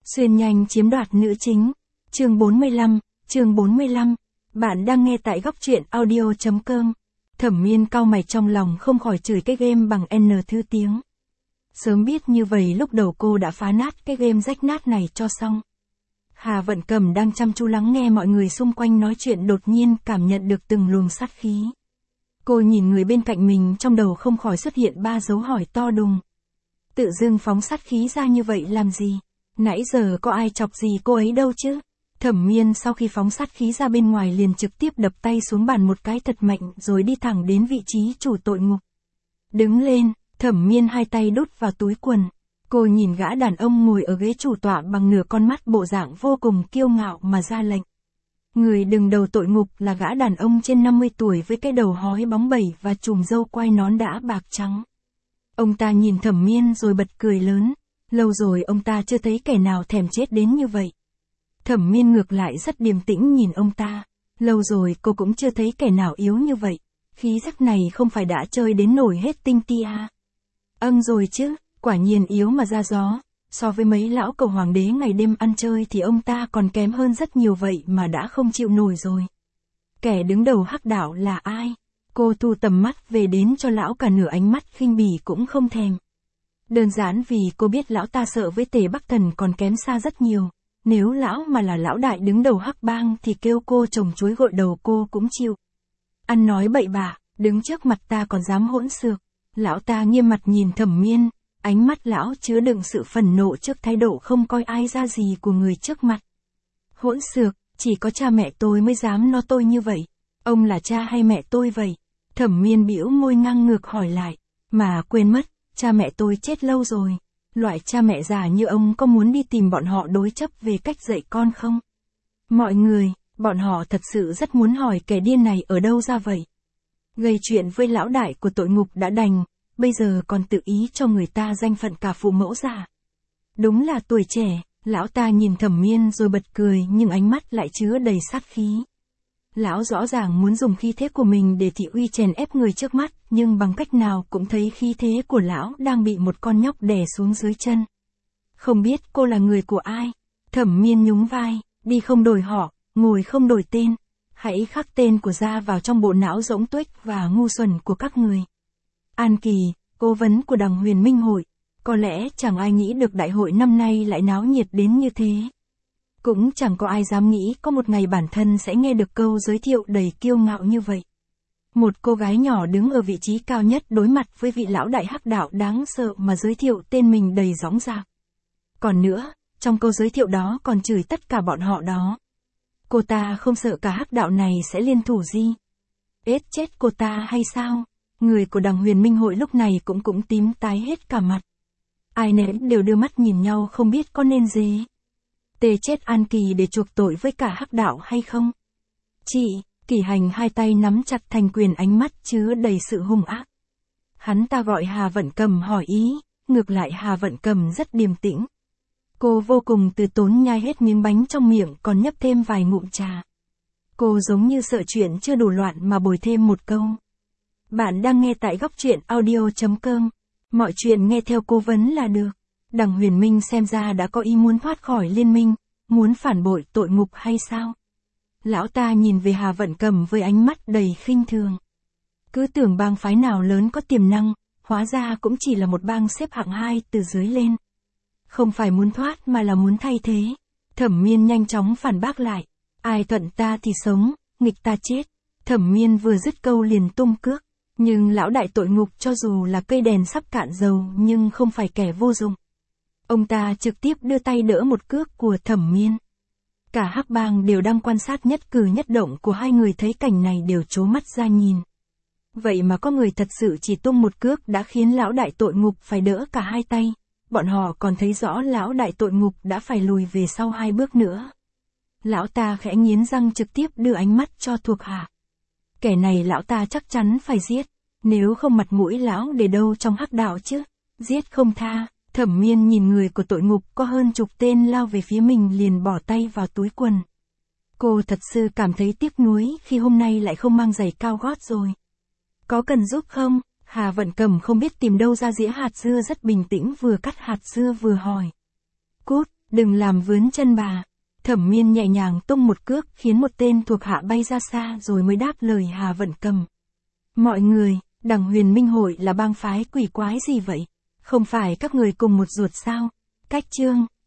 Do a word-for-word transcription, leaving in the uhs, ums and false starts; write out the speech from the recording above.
Xuyên nhanh chiếm đoạt nữ chính. Chương bốn mươi lăm, chương bốn mươi lăm. Bạn đang nghe tại góc truyện audio chấm com. Thẩm Miên cau mày trong lòng không khỏi chửi cái game bằng N thứ tiếng. Sớm biết như vậy lúc đầu cô đã phá nát cái game rách nát này cho xong. Hà Vận Cầm đang chăm chú lắng nghe mọi người xung quanh nói chuyện, đột nhiên cảm nhận được từng luồng sát khí. Cô nhìn người bên cạnh mình, trong đầu không khỏi xuất hiện ba dấu hỏi to đùng. Tự dưng phóng sát khí ra như vậy làm gì? Nãy giờ có ai chọc gì cô ấy đâu chứ? Thẩm Miên sau khi phóng sát khí ra bên ngoài liền trực tiếp đập tay xuống bàn một cái thật mạnh rồi đi thẳng đến vị trí chủ tội ngục. Đứng lên, Thẩm Miên hai tay đút vào túi quần. Cô nhìn gã đàn ông ngồi ở ghế chủ tọa bằng nửa con mắt, bộ dạng vô cùng kiêu ngạo mà ra lệnh. Người đứng đầu tội ngục là gã đàn ông trên năm mươi tuổi với cái đầu hói bóng bẩy và chùm râu quai nón đã bạc trắng. Ông ta nhìn Thẩm Miên rồi bật cười lớn. Lâu rồi ông ta chưa thấy kẻ nào thèm chết đến như vậy. Thẩm Miên ngược lại rất điềm tĩnh nhìn ông ta. Lâu rồi cô cũng chưa thấy kẻ nào yếu như vậy. Khí sắc này không phải đã chơi đến nổi hết tinh ti à? Âng rồi chứ, quả nhiên yếu mà ra gió. So với mấy lão cầu hoàng đế ngày đêm ăn chơi thì ông ta còn kém hơn rất nhiều, vậy mà đã không chịu nổi rồi. Kẻ đứng đầu hắc đạo là ai? Cô thu tầm mắt về đến cho lão cả nửa ánh mắt khinh bỉ cũng không thèm. Đơn giản vì cô biết lão ta sợ với Tề Bắc Thần còn kém xa rất nhiều. Nếu lão mà là lão đại đứng đầu hắc bang thì kêu cô trồng chuối gội đầu cô cũng chịu. Ăn nói bậy bạ, đứng trước mặt ta còn dám hỗn xược. Lão ta nghiêm mặt nhìn Thẩm Miên, ánh mắt lão chứa đựng sự phẫn nộ trước thái độ không coi ai ra gì của người trước mặt. Hỗn xược, chỉ có cha mẹ tôi mới dám nói tôi như vậy. Ông là cha hay mẹ tôi vậy? Thẩm Miên bĩu môi ngang ngược hỏi lại, mà quên mất. Cha mẹ tôi chết lâu rồi. Loại cha mẹ già như ông có muốn đi tìm bọn họ đối chấp về cách dạy con không? Mọi người, bọn họ thật sự rất muốn hỏi kẻ điên này ở đâu ra vậy. Gây chuyện với lão đại của tội ngục đã đành, bây giờ còn tự ý cho người ta danh phận cả phụ mẫu già. Đúng là tuổi trẻ, lão ta nhìn Thẩm Miên rồi bật cười nhưng ánh mắt lại chứa đầy sát khí. Lão rõ ràng muốn dùng khí thế của mình để thị uy chèn ép người trước mắt, nhưng bằng cách nào cũng thấy khí thế của lão đang bị một con nhóc đè xuống dưới chân. Không biết cô là người của ai? Thẩm Miên nhún vai, đi không đổi họ, ngồi không đổi tên. Hãy khắc tên của gia vào trong bộ não rỗng tuếch và ngu xuẩn của các người. An Kỳ, cố vấn của Đằng Huyền Minh Hội. Có lẽ chẳng ai nghĩ được đại hội năm nay lại náo nhiệt đến như thế. Cũng chẳng có ai dám nghĩ có một ngày bản thân sẽ nghe được câu giới thiệu đầy kiêu ngạo như vậy. Một cô gái nhỏ đứng ở vị trí cao nhất đối mặt với vị lão đại hắc đạo đáng sợ mà giới thiệu tên mình đầy dõng dạc. Còn nữa, trong câu giới thiệu đó còn chửi tất cả bọn họ đó. Cô ta không sợ cả hắc đạo này sẽ liên thủ gì? Ết chết cô ta hay sao? Người của Đằng Huyền Minh Hội lúc này cũng cũng tím tái hết cả mặt. Ai nấy đều đưa mắt nhìn nhau không biết có nên dế tê chết An Kỳ để chuộc tội với cả hắc đạo hay không. Chị, Kỳ Hành hai tay nắm chặt thành quyền, ánh mắt chứa đầy sự hung ác. Hắn ta gọi Hà Vận Cầm hỏi ý, ngược lại Hà Vận Cầm rất điềm tĩnh. Cô vô cùng từ tốn nhai hết miếng bánh trong miệng còn nhấp thêm vài ngụm trà. Cô giống như sợ chuyện chưa đủ loạn mà bồi thêm một câu. Bạn đang nghe tại góc truyện audio chấm com. Mọi chuyện nghe theo cố vấn là được. Đằng Huyền Minh xem ra đã có ý muốn thoát khỏi liên minh, muốn phản bội tội ngục hay sao? Lão ta nhìn về Hà Vận Cầm với ánh mắt đầy khinh thường. Cứ tưởng bang phái nào lớn có tiềm năng, hóa ra cũng chỉ là một bang xếp hạng hai từ dưới lên. Không phải muốn thoát mà là muốn thay thế. Thẩm Miên nhanh chóng phản bác lại. Ai thuận ta thì sống, nghịch ta chết. Thẩm Miên vừa dứt câu liền tung cước. Nhưng lão đại tội ngục cho dù là cây đèn sắp cạn dầu nhưng không phải kẻ vô dụng. Ông ta trực tiếp đưa tay đỡ một cước của Thẩm Miên. Cả hắc bang đều đang quan sát nhất cử nhất động của hai người, thấy cảnh này đều trố mắt ra nhìn. Vậy mà có người thật sự chỉ tung một cước đã khiến lão đại tội ngục phải đỡ cả hai tay. Bọn họ còn thấy rõ lão đại tội ngục đã phải lùi về sau hai bước nữa. Lão ta khẽ nghiến răng trực tiếp đưa ánh mắt cho thuộc hạ. Kẻ này lão ta chắc chắn phải giết. Nếu không mặt mũi lão để đâu trong hắc đạo chứ. Giết không tha. Thẩm Miên nhìn người của tội ngục có hơn chục tên lao về phía mình liền bỏ tay vào túi quần. Cô thật sự cảm thấy tiếc nuối khi hôm nay lại không mang giày cao gót rồi. Có cần giúp không? Hà Vận Cầm không biết tìm đâu ra dĩa hạt dưa, rất bình tĩnh vừa cắt hạt dưa vừa hỏi. Cút, Đừng làm vướng chân bà. Thẩm Miên nhẹ nhàng tung một cước khiến một tên thuộc hạ bay ra xa rồi mới đáp lời Hà Vận Cầm. Mọi người, đằng Huyền Minh hội là bang phái quỷ quái gì vậy? Không phải các người cùng một ruột sao? Cách chương